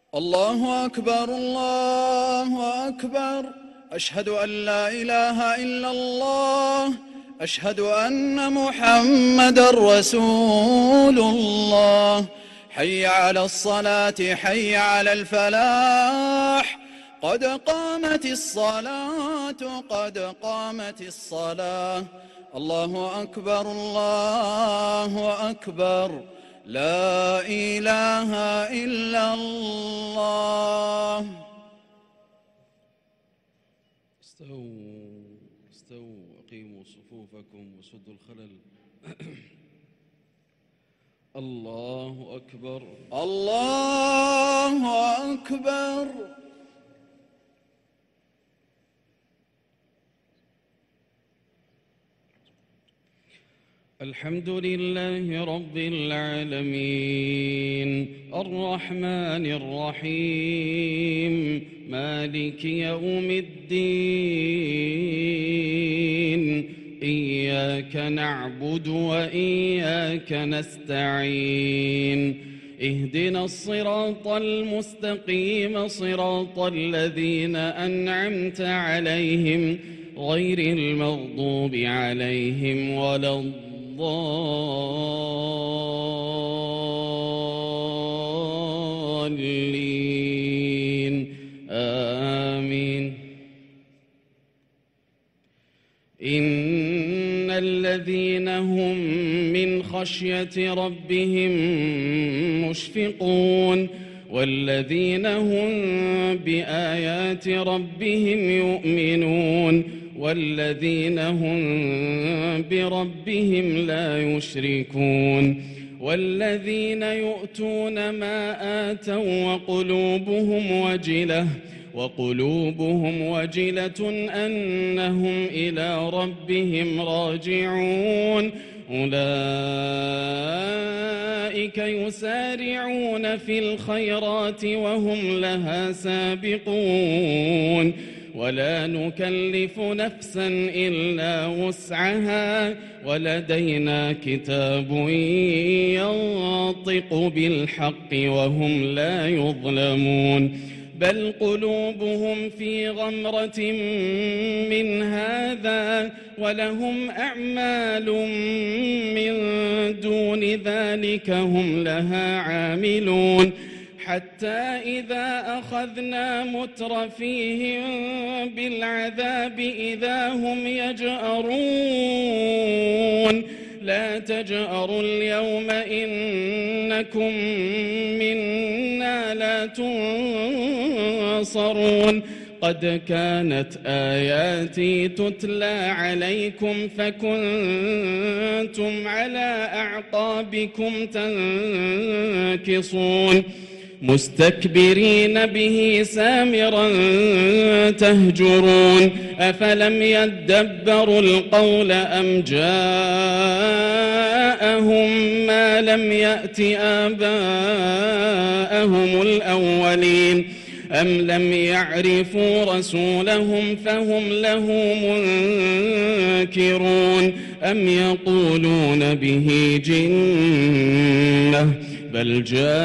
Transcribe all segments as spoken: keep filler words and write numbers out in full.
الله أكبر الله أكبر. أشهد أن لا إله إلا الله. أشهد أن محمدًا رسول الله. حي على الصلاة حي على الفلاح. قد قامت الصلاة قد قامت الصلاة. الله أكبر الله أكبر. لا إله إلا الله. استووا استووا أقيموا صفوفكم وسدوا الخلل. الله أكبر الله أكبر. الحمد لله رب العالمين الرحمن الرحيم مالك يوم الدين إياك نعبد وإياك نستعين اهدنا الصراط المستقيم صراط الذين أنعمت عليهم غير المغضوب عليهم ولا الضالين آمين. إن الذين هم من خشية ربهم مشفقون والذين هم بآيات ربهم يؤمنون والذين هم بربهم لا يشركون والذين يؤتون ما آتوا وقلوبهم وجلة وقلوبهم وجلة أنهم إلى ربهم راجعون أولئك يسارعون في الخيرات وهم لها سابقون ولا نكلف نفسا إلا وسعها ولدينا كتاب ينطق بالحق وهم لا يظلمون بل قلوبهم في غمرة من هذا ولهم أعمال من دون ذلك هم لها عاملون حتى إذا أخذنا مترفيهم بالعذاب إذا هم يجأرون لا تجأروا اليوم إنكم منا لا تنصرون قد كانت آياتي تتلى عليكم فكنتم على أعقابكم تنكصون مستكبرين به سامرا تهجرون أفلم يدبروا القول أم جاءهم ما لم يأت آباءهم الأولين أم لم يعرفوا رسولهم فهم له منكرون أم يقولون به جنة بل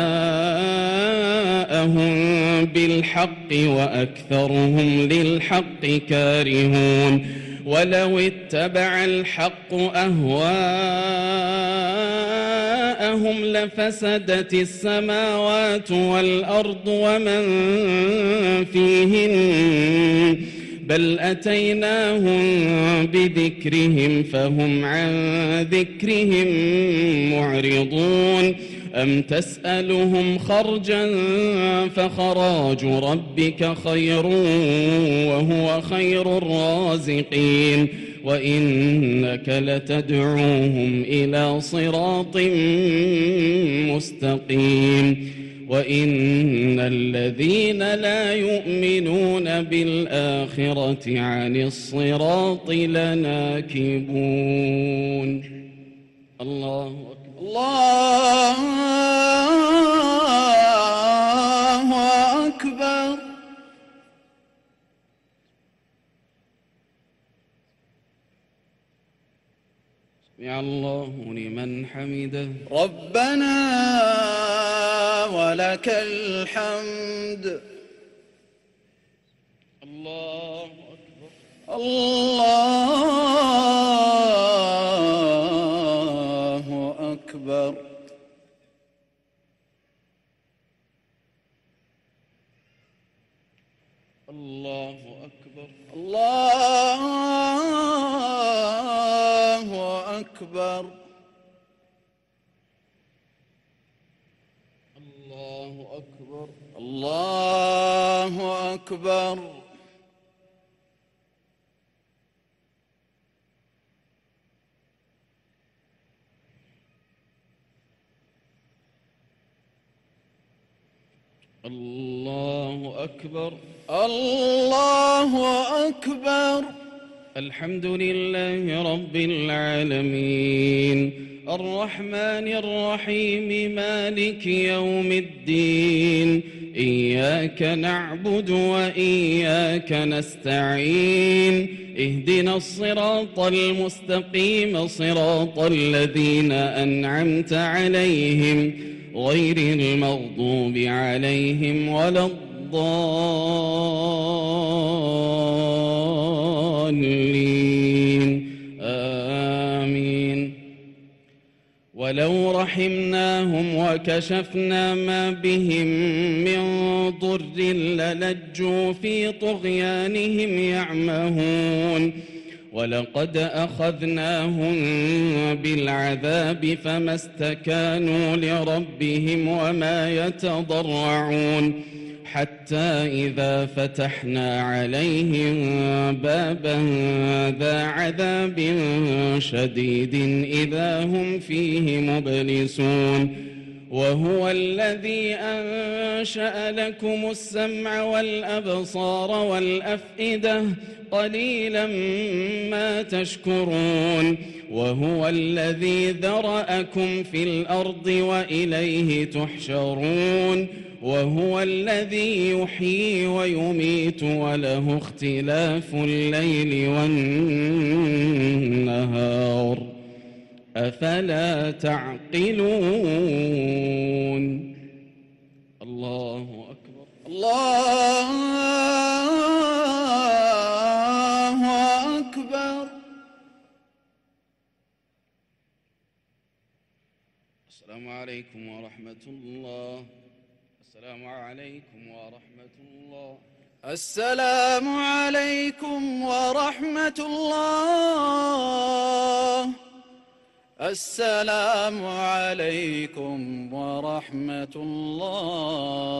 جاءهم بالحق وأكثرهم للحق كارهون ولو اتبع الحق أهواءهم لفسدت السماوات والأرض ومن فيهن بل أتيناهم بذكرهم فهم عن ذكرهم معرضون أم تسألهم خرجا فخراج ربك خير وهو خير الرازقين وإنك لتدعوهم إلى صراط مستقيم وإن الذين لا يؤمنون بالآخرة عن الصراط لناكبون. الله أكبر الله أكبر. سمع الله لمن حمده. ربنا ولك الحمد. الله أكبر. الله أكبر. الله أكبر. الله أكبر. الله أكبر. الله أكبر. الله أكبر. الله أكبر. الحمد لله رب العالمين الرحمن الرحيم مالك يوم الدين إياك نعبد وإياك نستعين اهدنا الصراط المستقيم صراط الذين أنعمت عليهم غير المغضوب عليهم ولا الضالين آمين. ولو رحمناهم وكشفنا ما بهم من ضر للجوا في طغيانهم يعمهون ولقد أخذناهم بالعذاب فما استكانوا لربهم وما يتضرعون حتى إذا فتحنا عليهم بابا ذا عذاب شديد إذا هم فيه مبلسون وهو الذي أنشأ لكم السمع والأبصار والأفئدة قليلا ما تشكرون وهو الذي ذرأكم في الأرض وإليه تحشرون وهو الذي يحيي ويميت وله اختلاف الليل والنهار أفلا تعقلون. الله أكبر. الله أكبر. السلام عليكم ورحمة الله. السلام عليكم ورحمة الله. السلام عليكم ورحمة الله. السلام عليكم ورحمة الله.